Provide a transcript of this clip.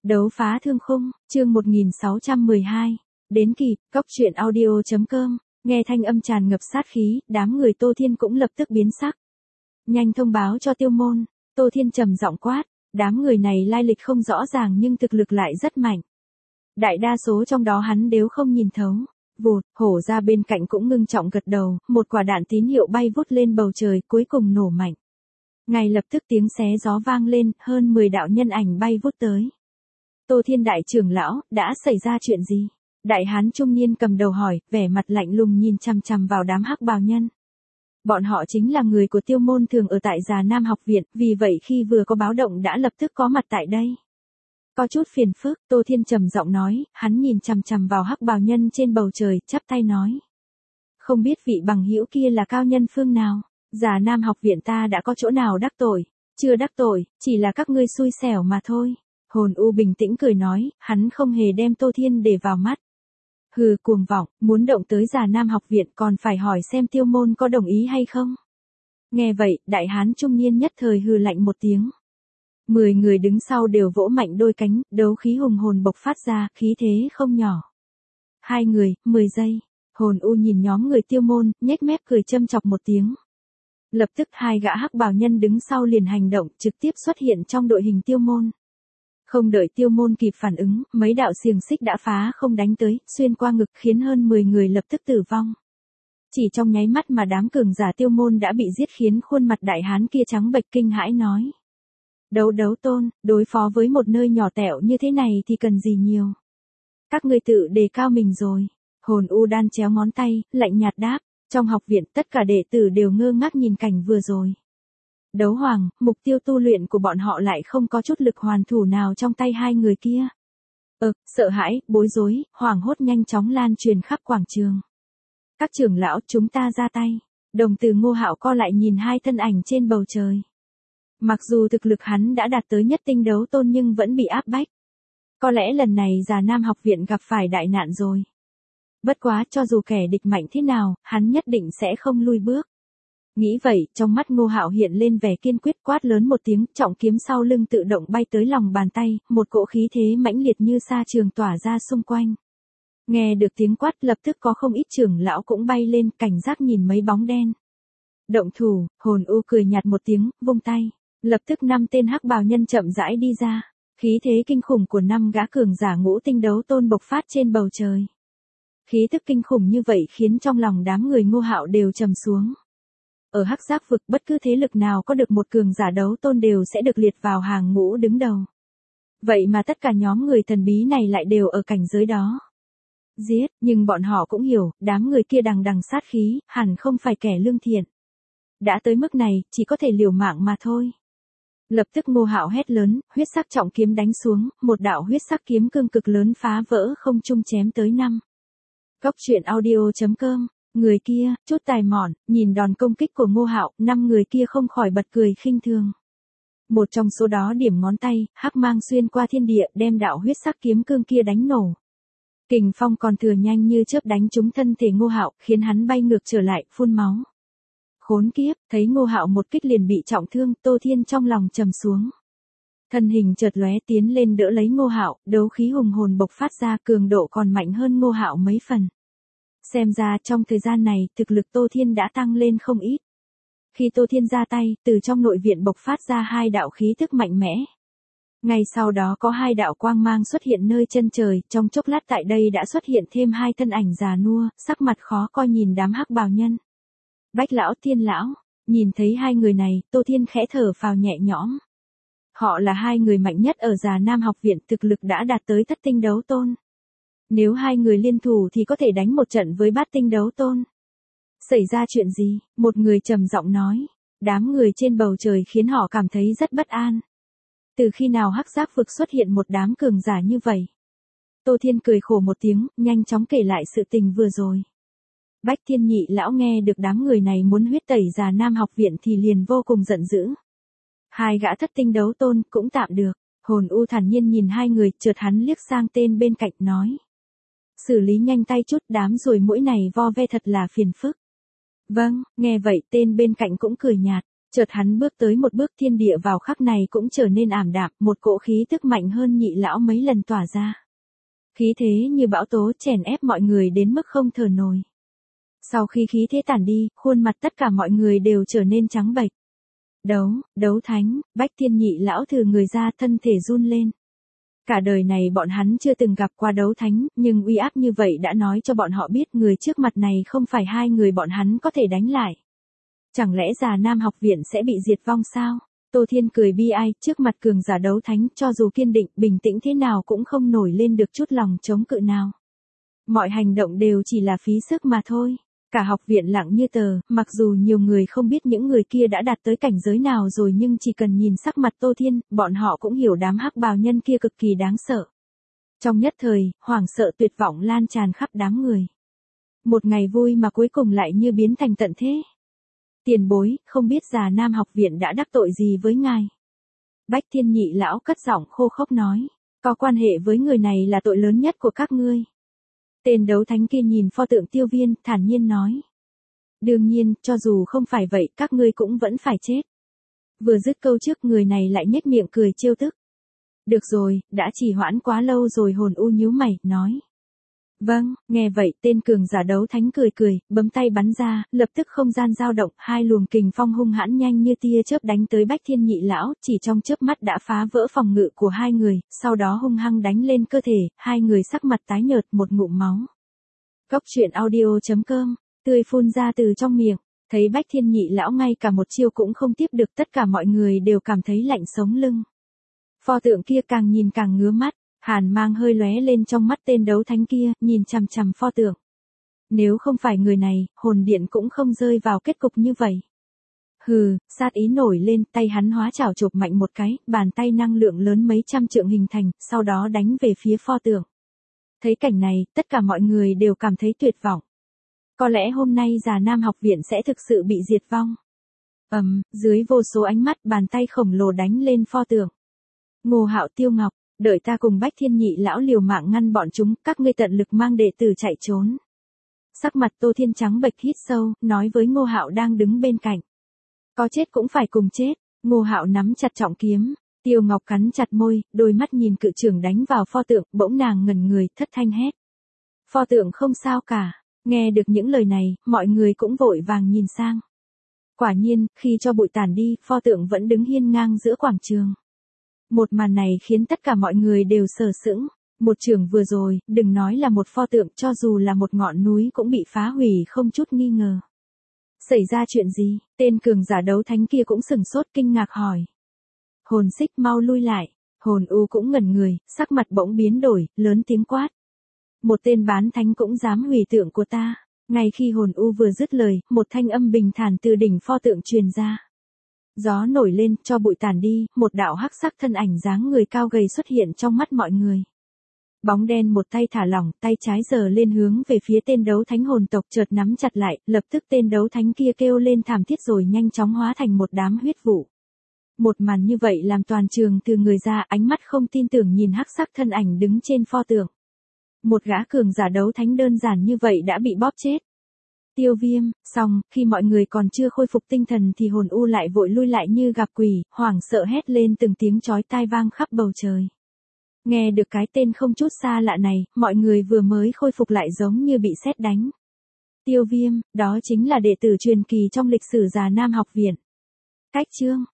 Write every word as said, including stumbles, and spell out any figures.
Đấu phá thương khung, chương một nghìn sáu trăm mười hai. Đến kịp, cóc truyện audio chấm com, nghe thanh âm tràn ngập sát khí, đám người Tô Thiên cũng lập tức biến sắc. Nhanh thông báo cho Tiêu Môn, Tô Thiên trầm giọng quát, đám người này lai lịch không rõ ràng nhưng thực lực lại rất mạnh. Đại đa số trong đó hắn đều không nhìn thấu. Vụt, hổ ra bên cạnh cũng ngưng trọng gật đầu, một quả đạn tín hiệu bay vút lên bầu trời cuối cùng nổ mạnh. Ngay lập tức tiếng xé gió vang lên, hơn mười đạo nhân ảnh bay vút tới. Tô Thiên đại trưởng lão, đã xảy ra chuyện gì? Đại hán trung niên cầm đầu hỏi, vẻ mặt lạnh lùng nhìn chằm chằm vào đám hắc bào nhân. Bọn họ chính là người của Tiêu Môn thường ở tại Già Nam học viện, vì vậy khi vừa có báo động đã lập tức có mặt tại đây. Có chút phiền phức, Tô Thiên trầm giọng nói, hắn nhìn chằm chằm vào hắc bào nhân trên bầu trời, chắp tay nói. Không biết vị bằng hữu kia là cao nhân phương nào, Già Nam học viện ta đã có chỗ nào đắc tội, chưa đắc tội, chỉ là các ngươi xui xẻo mà thôi. Hồn U bình tĩnh cười nói, hắn không hề đem Tô Thiên để vào mắt. Hừ cuồng vọng, muốn động tới Già Nam học viện còn phải hỏi xem Tiêu Môn có đồng ý hay không. Nghe vậy, đại hán trung niên nhất thời hừ lạnh một tiếng. Mười người đứng sau đều vỗ mạnh đôi cánh, đấu khí hùng hồn bộc phát ra, khí thế không nhỏ. Hai người, mười giây. Hồn U nhìn nhóm người Tiêu Môn, nhếch mép cười châm chọc một tiếng. Lập tức hai gã hắc bào nhân đứng sau liền hành động, trực tiếp xuất hiện trong đội hình Tiêu Môn. Không đợi Tiêu Môn kịp phản ứng, mấy đạo xiềng xích đã phá không đánh tới, xuyên qua ngực khiến hơn mười người lập tức tử vong. Chỉ trong nháy mắt mà đám cường giả Tiêu Môn đã bị giết khiến khuôn mặt đại hán kia trắng bệch kinh hãi nói. Đấu đấu tôn, đối phó với một nơi nhỏ tẹo như thế này thì cần gì nhiều. Các ngươi tự đề cao mình rồi. Hồn U đan chéo ngón tay, lạnh nhạt đáp, trong học viện tất cả đệ tử đều ngơ ngác nhìn cảnh vừa rồi. Đấu hoàng, mục tiêu tu luyện của bọn họ lại không có chút lực hoàn thủ nào trong tay hai người kia. Ờ, sợ hãi, bối rối, hoảng hốt nhanh chóng lan truyền khắp quảng trường. Các trưởng lão chúng ta ra tay. Đồng từ Ngô Hạo co lại nhìn hai thân ảnh trên bầu trời. Mặc dù thực lực hắn đã đạt tới nhất tinh đấu tôn nhưng vẫn bị áp bách. Có lẽ lần này Già Nam học viện gặp phải đại nạn rồi. Bất quá cho dù kẻ địch mạnh thế nào, hắn nhất định sẽ không lui bước. Nghĩ vậy, trong mắt Ngô Hạo hiện lên vẻ kiên quyết quát lớn một tiếng, trọng kiếm sau lưng tự động bay tới lòng bàn tay, một cỗ khí thế mãnh liệt như sa trường tỏa ra xung quanh. Nghe được tiếng quát lập tức có không ít trưởng lão cũng bay lên cảnh giác nhìn mấy bóng đen. Động thủ, Hồn U cười nhạt một tiếng, vung tay. Lập tức năm tên hắc bào nhân chậm rãi đi ra. Khí thế kinh khủng của năm gã cường giả ngũ tinh đấu tôn bộc phát trên bầu trời. Khí tức kinh khủng như vậy khiến trong lòng đám người Ngô Hạo đều trầm xuống. Ở hắc giác vực bất cứ thế lực nào có được một cường giả đấu tôn đều sẽ được liệt vào hàng ngũ đứng đầu. Vậy mà tất cả nhóm người thần bí này lại đều ở cảnh giới đó. Giết, nhưng bọn họ cũng hiểu, đám người kia đằng đằng sát khí, hẳn không phải kẻ lương thiện. Đã tới mức này, chỉ có thể liều mạng mà thôi. Lập tức Ngô Hạo hét lớn, huyết sắc trọng kiếm đánh xuống, một đạo huyết sắc kiếm cương cực lớn phá vỡ không trung chém tới năm. Cóc truyện audio chấm com. Người kia, chút tài mọn, nhìn đòn công kích của Ngô Hạo, năm người kia không khỏi bật cười khinh thường. Một trong số đó điểm ngón tay, hắc mang xuyên qua thiên địa, đem đạo huyết sắc kiếm cương kia đánh nổ. Kình phong còn thừa nhanh như chớp đánh trúng thân thể Ngô Hạo, khiến hắn bay ngược trở lại, phun máu. Khốn kiếp, thấy Ngô Hạo một kích liền bị trọng thương, Tô Thiên trong lòng trầm xuống. Thân hình chợt lóe tiến lên đỡ lấy Ngô Hạo, đấu khí hùng hồn bộc phát ra, cường độ còn mạnh hơn Ngô Hạo mấy phần. Xem ra trong thời gian này, thực lực Tô Thiên đã tăng lên không ít. Khi Tô Thiên ra tay, từ trong nội viện bộc phát ra hai đạo khí thức mạnh mẽ. Ngay sau đó có hai đạo quang mang xuất hiện nơi chân trời, trong chốc lát tại đây đã xuất hiện thêm hai thân ảnh già nua, sắc mặt khó coi nhìn đám hắc bào nhân. Bách lão, Thiên lão, nhìn thấy hai người này, Tô Thiên khẽ thở phào nhẹ nhõm. Họ là hai người mạnh nhất ở Già Nam học viện, thực lực đã đạt tới thất tinh đấu tôn. Nếu hai người liên thủ thì có thể đánh một trận với bát tinh đấu tôn. Xảy ra chuyện gì? Một người trầm giọng nói. Đám người trên bầu trời khiến họ cảm thấy rất bất an. Từ khi nào hắc giác vực xuất hiện một đám cường giả như vậy? Tô Thiên cười khổ một tiếng, nhanh chóng kể lại sự tình vừa rồi. Bách Thiên Nhị lão nghe được đám người này muốn huyết tẩy Già Nam học viện thì liền vô cùng giận dữ. Hai gã thất tinh đấu tôn cũng tạm được. Hồn U thản nhiên nhìn hai người, chợt hắn liếc sang tên bên cạnh nói. Xử lý nhanh tay chút, đám ruồi muỗi này vo ve thật là phiền phức. Vâng, nghe vậy tên bên cạnh cũng cười nhạt, Chợt hắn bước tới một bước, thiên địa vào khắc này cũng trở nên ảm đạm, một cỗ khí tức mạnh hơn nhị lão mấy lần tỏa ra. Khí thế như bão tố chèn ép mọi người đến mức không thở nổi. Sau khi khí thế tản đi, khuôn mặt tất cả mọi người đều trở nên trắng bệch. Đấu, đấu thánh, Bách Thiên nhị lão thừ người ra, thân thể run lên. Cả đời này bọn hắn chưa từng gặp qua đấu thánh, nhưng uy áp như vậy đã nói cho bọn họ biết người trước mặt này không phải hai người bọn hắn có thể đánh lại. Chẳng lẽ Già Nam học viện sẽ bị diệt vong sao? Tô Thiên cười bi ai, trước mặt cường giả đấu thánh, cho dù kiên định, bình tĩnh thế nào cũng không nổi lên được chút lòng chống cự nào. Mọi hành động đều chỉ là phí sức mà thôi. Cả học viện lặng như tờ, mặc dù nhiều người không biết những người kia đã đạt tới cảnh giới nào rồi, nhưng chỉ cần nhìn sắc mặt Tô Thiên, bọn họ cũng hiểu đám hắc bào nhân kia cực kỳ đáng sợ. Trong nhất thời, hoảng sợ tuyệt vọng lan tràn khắp đám người. Một ngày vui mà cuối cùng lại như biến thành tận thế. Tiền bối, không biết Già Nam học viện đã đắc tội gì với ngài? Bách Thiên nhị lão cất giọng khô khốc nói, có quan hệ với người này là tội lớn nhất của các ngươi. Tên đấu thánh kia nhìn pho tượng Tiêu Viên, thản nhiên nói. Đương nhiên, cho dù không phải vậy, các ngươi cũng vẫn phải chết. Vừa dứt câu trước, người này lại nhếch miệng cười trêu tức. Được rồi, đã trì hoãn quá lâu rồi. Hồn U nhíu mày, nói. Vâng, nghe vậy, tên cường giả đấu thánh cười cười, bấm tay bắn ra, lập tức không gian dao động, hai luồng kình phong hung hãn nhanh như tia chớp đánh tới Bách Thiên nhị lão, chỉ trong chớp mắt đã phá vỡ phòng ngự của hai người, sau đó hung hăng đánh lên cơ thể, hai người sắc mặt tái nhợt, một ngụm máu. Góc truyện audio chấm com, tươi phun ra từ trong miệng, thấy Bách Thiên nhị lão ngay cả một chiêu cũng không tiếp được, tất cả mọi người đều cảm thấy lạnh sống lưng. Pho tượng kia càng nhìn càng ngứa mắt. Hàn mang hơi lóe lên trong mắt tên đấu thánh kia, nhìn chằm chằm pho tượng. Nếu không phải người này, hồn điện cũng không rơi vào kết cục như vậy. Hừ, sát ý nổi lên, tay hắn hóa chảo chộp mạnh một cái, bàn tay năng lượng lớn mấy trăm trượng hình thành, sau đó đánh về phía pho tượng. Thấy cảnh này, tất cả mọi người đều cảm thấy tuyệt vọng. Có lẽ hôm nay Già Nam học viện sẽ thực sự bị diệt vong. Ầm, um, dưới vô số ánh mắt, bàn tay khổng lồ đánh lên pho tượng. Ngô Hạo, Tiêu Ngọc, đợi ta cùng Bách Thiên nhị lão liều mạng ngăn bọn chúng, các ngươi tận lực mang đệ tử chạy trốn. Sắc mặt Tô Thiên trắng bệch, hít sâu, nói với Ngô Hạo đang đứng bên cạnh. Có chết cũng phải cùng chết. Ngô Hạo nắm chặt trọng kiếm, Tiêu Ngọc cắn chặt môi, đôi mắt nhìn cự trưởng đánh vào pho tượng, bỗng nàng ngẩn người, thất thanh hét. Pho tượng không sao cả. Nghe được những lời này, mọi người cũng vội vàng nhìn sang. Quả nhiên, khi cho bụi tàn đi, pho tượng vẫn đứng hiên ngang giữa quảng trường. Một màn này khiến tất cả mọi người đều sờ sững. Một trường vừa rồi, đừng nói là một pho tượng, cho dù là một ngọn núi cũng bị phá hủy không chút nghi ngờ. Xảy ra chuyện gì? Tên cường giả đấu thánh kia cũng sừng sốt kinh ngạc hỏi. Hồn Xích, mau lui lại. Hồn U cũng ngẩn người, sắc mặt bỗng biến đổi, lớn tiếng quát. Một tên bán thánh cũng dám hủy tượng của ta. Ngay khi Hồn U vừa dứt lời, một thanh âm bình thản từ đỉnh pho tượng truyền ra. Gió nổi lên, cho bụi tàn đi, một đạo hắc sắc thân ảnh dáng người cao gầy xuất hiện trong mắt mọi người. Bóng đen một tay thả lỏng, tay trái giơ lên hướng về phía tên đấu thánh hồn tộc, chợt nắm chặt lại, lập tức tên đấu thánh kia kêu lên thảm thiết rồi nhanh chóng hóa thành một đám huyết vụ. Một màn như vậy làm toàn trường từ người ra, ánh mắt không tin tưởng nhìn hắc sắc thân ảnh đứng trên pho tượng. Một gã cường giả đấu thánh đơn giản như vậy đã bị bóp chết. Tiêu Viêm, xong, khi mọi người còn chưa khôi phục tinh thần thì Hồn U lại vội lui lại như gặp quỷ, hoảng sợ hét lên từng tiếng chói tai vang khắp bầu trời. Nghe được cái tên không chút xa lạ này, mọi người vừa mới khôi phục lại giống như bị sét đánh. Tiêu Viêm, đó chính là đệ tử truyền kỳ trong lịch sử Già Nam học viện. Cách chương